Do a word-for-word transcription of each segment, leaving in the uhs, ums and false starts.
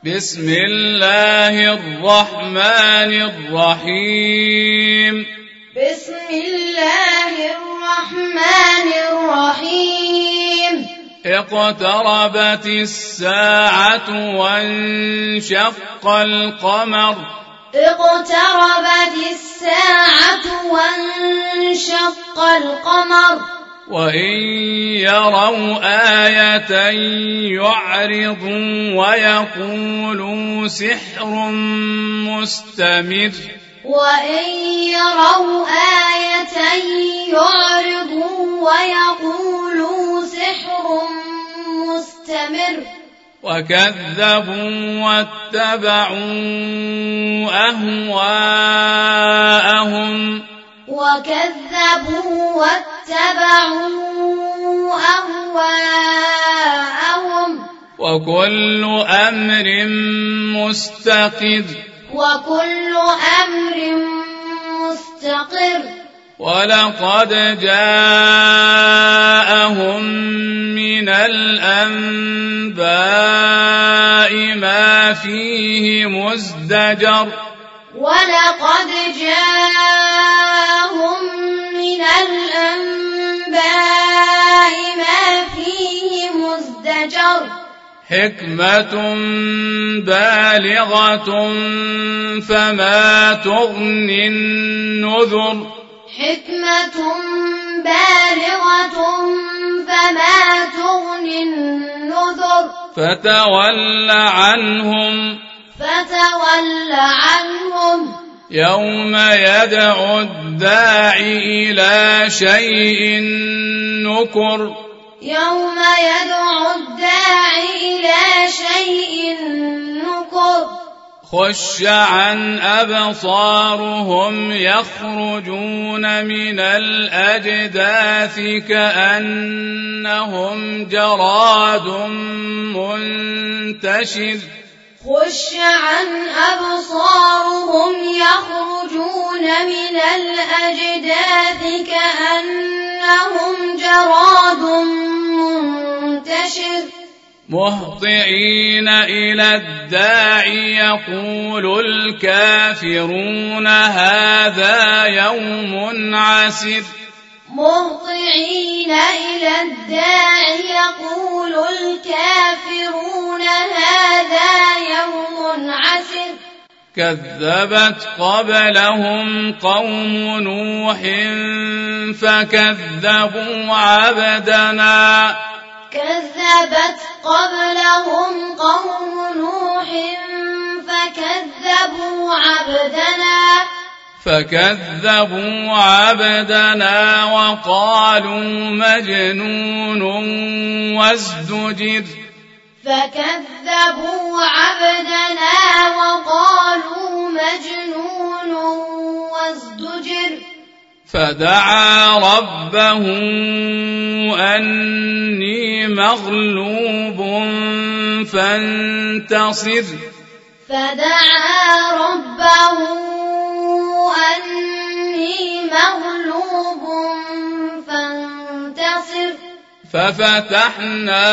بسم الله الرحمن الرحيم بسم الله الرحمن الرحيم اقتربت الساعة وانشق القمر اقتربت الساعة وانشق القمر وإن يروا آية يعرضوا ويقولوا سحر مستمر وإن يروا آية يعرضوا ويقولوا سحر مستمر وكذبوا واتبعوا أهواءهم وكذبوا واتبعوا أهواءهم وكل أمر مستقر وكل أمر مستقر ولقد جاءهم من الأنباء ما فيه مزدجر ولقد جاءهم من الأنباء ما فيه مزدجر حكمة بالغة فما تغني النذر حكمة بالغة فما تغني النذر فتول عنهم فتول عنهم يوم يدعو الداعي إلى شيء نكر يوم يدعو الداعي إلى شيء نكر خش عن أبصارهم يخرجون من الأجداث كأنهم جراد منتشر خش عن أبصارهم يخرجون من الأجداث كأنهم جراد منتشر مهطعين إلى الداعي يقول الكافرون هذا يوم عسر مهطعين إلى الداعي يقول الكافرون هذا يوم عسر كذبت قبلهم قوم نوح فكذبوا عبدنا كذبت قبلهم قوم نوح فكذبوا عبدنا فكذبوا عبدنا وقالوا مجنون وازدجر فكذبوا عبدنا وقالوا مجنون وازدجر فدعا ربه أني مغلوب فانتصر فدعا ربه أني مغلوب فانتصر ففتحنا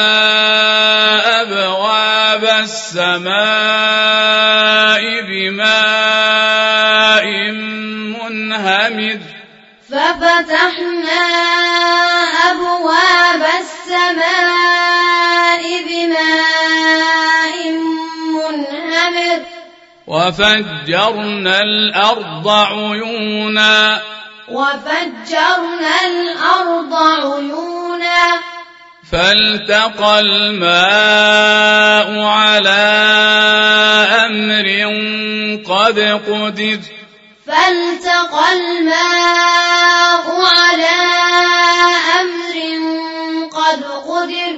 أبواب السماء بماء منهمر ففتحنا أبواب السماء بماء منهمر وفجرنا الأرض عيونا وفجرنا الأرض عيونا فالتقى الماء على أمر قد قدر فالتقى الماء على أمر قد قدر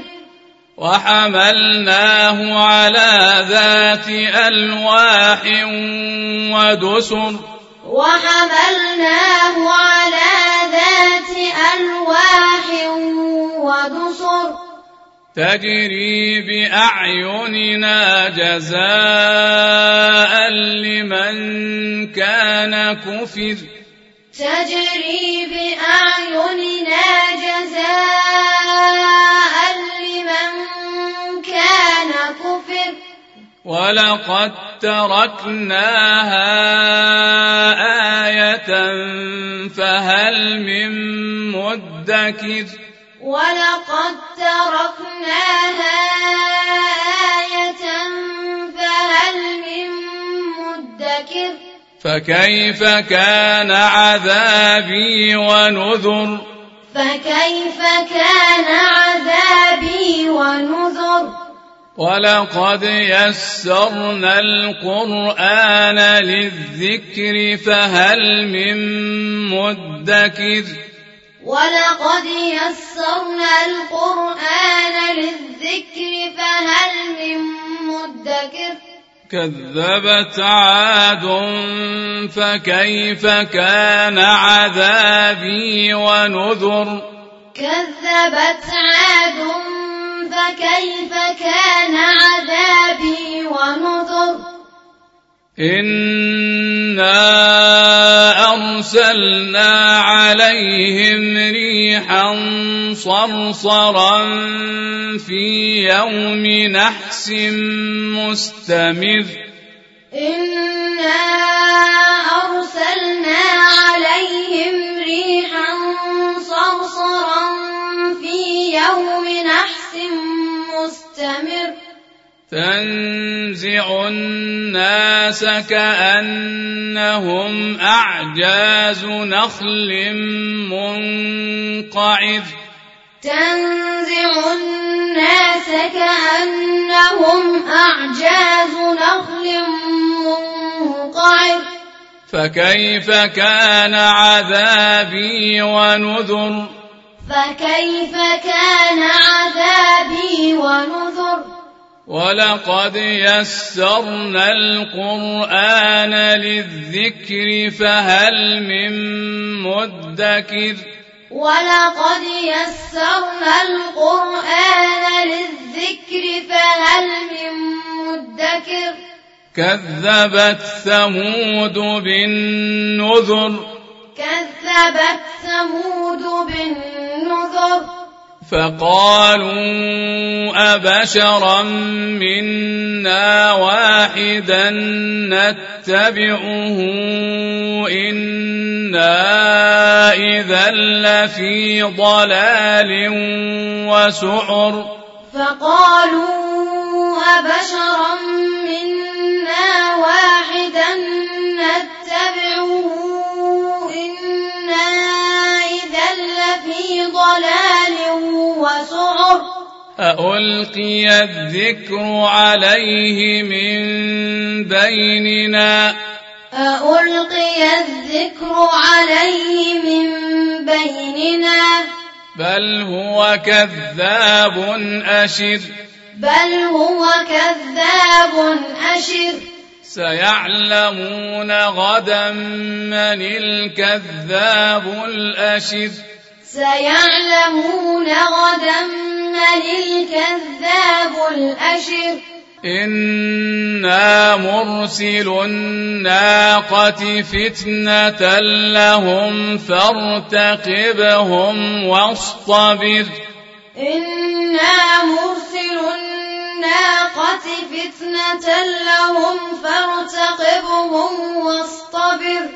وحملناه على ذات ألواح ودسر وحملناه على ذات ألواح ودسر تجري بأعيننا جزاء لمن كان كفر تجري بأعيننا جزاء لمن كان كفر ولقد تركناها آية فهل من مدكر ولقد تركناها آية فهل من مدكر فكيف كان عذابي ونذر فكيف كان عذابي ونذر ولقد يسرنا القرآن للذكر فهل من مدكر ولقد يسرنا القرآن للذكر فهل من مدكر كذبت عاد فكيف كان عذابي ونذر كذبت عاد فكيف كان عذابي ونذر إنا أرسلنا عليهم ريحا صرصرا في يوم نحس مستمر إنا أرسلنا عليهم ريحا صرصرا في يوم نحس مستمر تنزع الناس كأنهم أعجاز نخل منقعر تنزع الناس كأنهم أعجاز نخل منقعر فكيف كان عذابي ونذر فكيف كان عذابي ونذر ولقد يسرنا القرآن للذكر فهل من مدكر ولقد يسرنا القرآن للذكر فهل من مدكر كذبت ثمود بالنذر كذبت ثمود بالنذر فقالوا أبشرا منا واحدا نتبعه إنا إذا لفي ضلال وسعر فقالوا أبشرا منا واحدا نتبعه إنا إذا لفي ضلال وسعر أألقي الذكر عليه من بيننا أألقي الذكر عليه من بيننا بل هو كذاب أشر بل هو كذاب أشر سيعلمون غدا من الكذاب الأشر سيعلمون غدا من الكذاب الأشر إنا مرسل الناقة فتنة لهم فارتقبهم واصطبر إنا مرسل الناقة فتنة لهم فارتقبهم واصطبر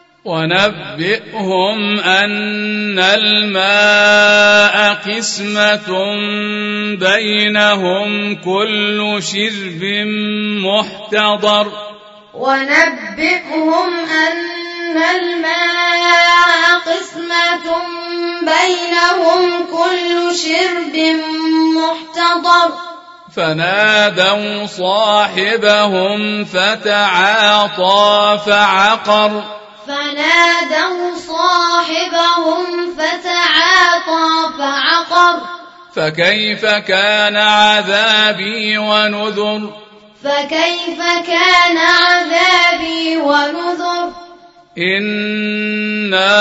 ونبئهم أن الماء قسمة بينهم كل شرب محتضر ونبئهم أن الماء قسمة بينهم كل شرب محتضر فنادوا صاحبهم فتعاطى فعقر فنادوا صاحبهم فتعاطى فعقر فكيف كان عذابي ونذر فكيف كان عذابي ونذر إنا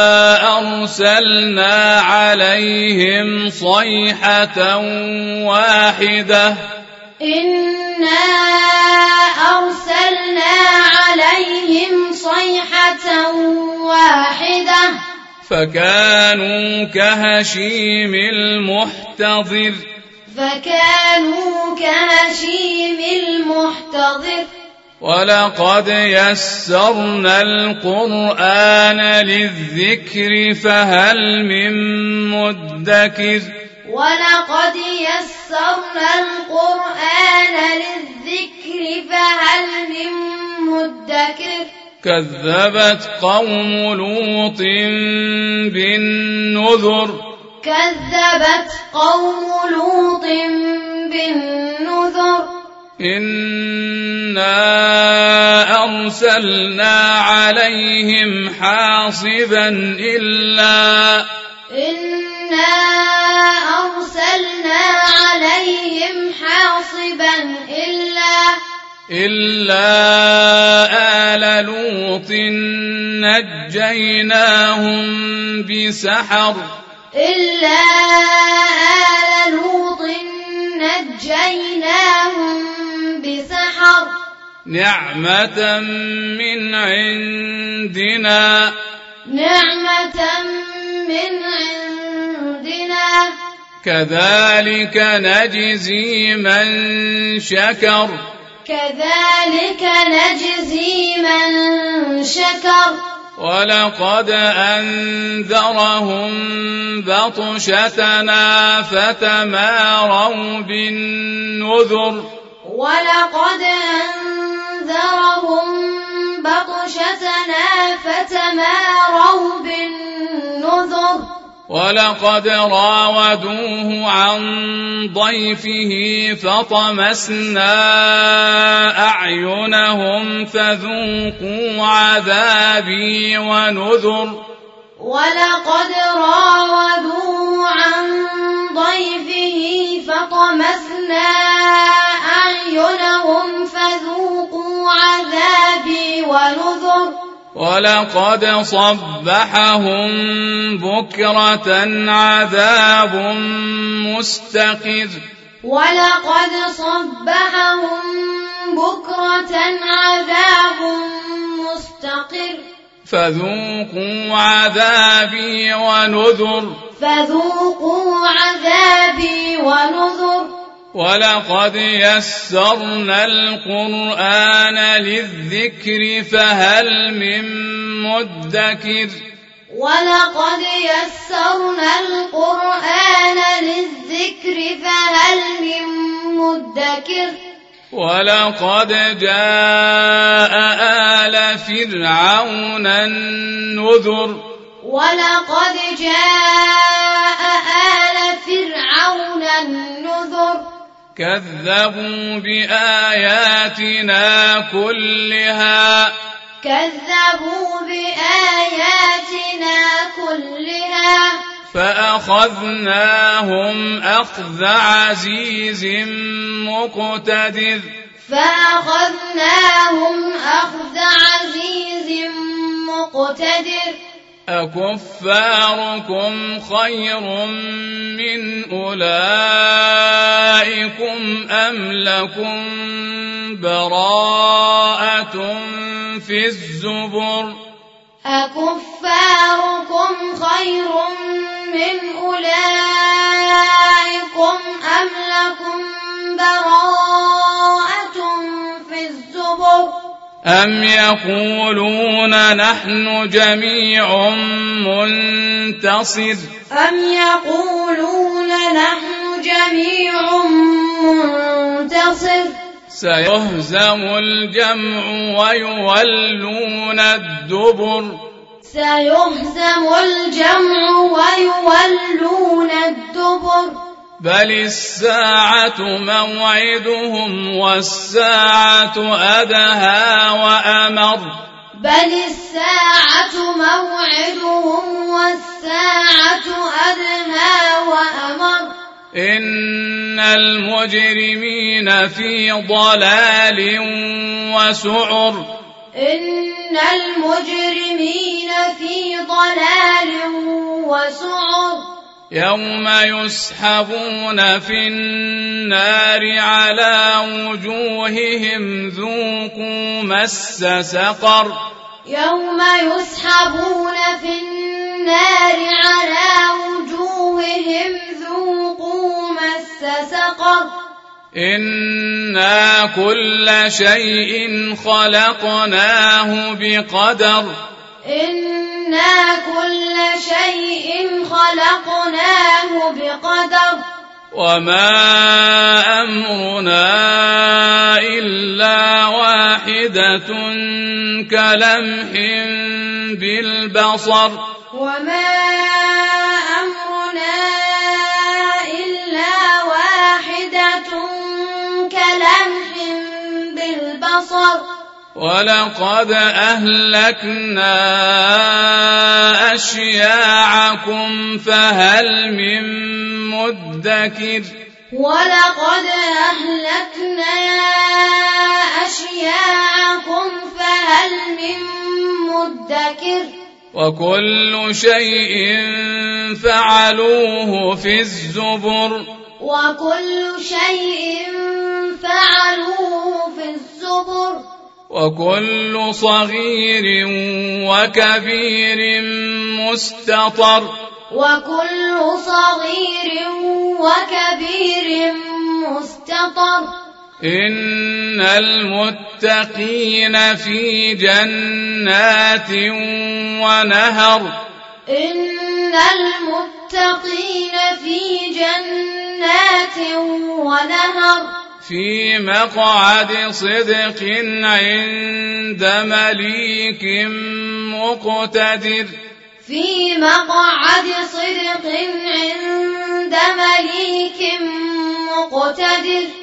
أرسلنا عليهم صيحة واحدة إنا أرسلنا عليهم صيحة واحدة فكانوا كهشيم المحتضر فكانوا كهشيم المحتضر ولقد يسرنا القرآن للذكر فهل من مدكر ولقد يسرنا القرآن للذكر فهل من مدكر كذبت قوم لوط بالنذر كذبت قوم لوط بالنذر إنا أرسلنا عليهم حاصبا إلا إنا أرسلنا عليهم حاصبا إلا إلا آل لوط نجيناهم بسحر إلا آل لوط نجيناهم بسحر نعمة من عندنا نعمة من عندنا كذلك نجزي من شكر كذلك نجزي من شكر ولقد أنذرهم بطشتنا فتماروا بالنذر ولقد أنذرهم بطشتنا فتماروا بالنذر ولقد راودوه عن ضيفه فطمسنا أعينهم فذوقوا عذابي ونذر ولقد راودوه عن ضيفه فطمسنا أعينهم فذوقوا عذابي ونذر ولقد صبحهم بكرة عذاب مستقر ولقد صبحهم بكرة عذاب مستقر فذوقوا عذابي ونذر فذوقوا عذابي ونذر ولقد يسرنا القرآن للذكر فهل من مدكر ولقد يسرنا القرآن للذكر فهل من مدكر ولقد جاء آل فرعون النذر ولقد جاء آل فرعون النذر كذبوا بآياتنا كلها كذبوا بآياتنا كلها فأخذناهم أخذ عزيز مقتدر فأخذناهم أخذ عزيز مقتدر أكفاركم خير من أولئكم أم لكم براءة في الزبر أكفاركم خير من أولئكم أم لكم براءة في الزبر أم يقولون نحن جميع منتصر أم يقولون نحن جميع منتصر سيهزم الجمع ويولون الدبر سيهزم الجمع ويولون الدبر بل الساعة موعدهم والساعة أدهى وأمر بل الساعة موعدهم والساعة أدهى وأمر إن المجرمين في ضلال وسعر إن المجرمين في ضلال وسعر يوم يسحبون في النار على وجوههم ذوقوا مس سقر يوم يسحبون في النار على وجوههم ذوقوا مس سقر إنا كل شيء خلقناه بقدر إنا كل شيء خلقناه بقدر وما أمرنا إلا واحدة كلمح بالبصر وما أمرنا إلا واحدة كلمح بالبصر ولقد أهلكنا أشياعكم فهل من مدكر ولقد أهلكنا أشياعكم فهل من مدكر وكل شيء فعلوه في الزبر وكل شيء فعلوه في الزبر وكل صغير وكبير مستطر وكل صغير وكبير مستطر إن المتقين في جنات ونهر إن المتقين في جنات ونهر في مقعد صدق عند مليك مقتدر في مقعد صدق عند مليك مقتدر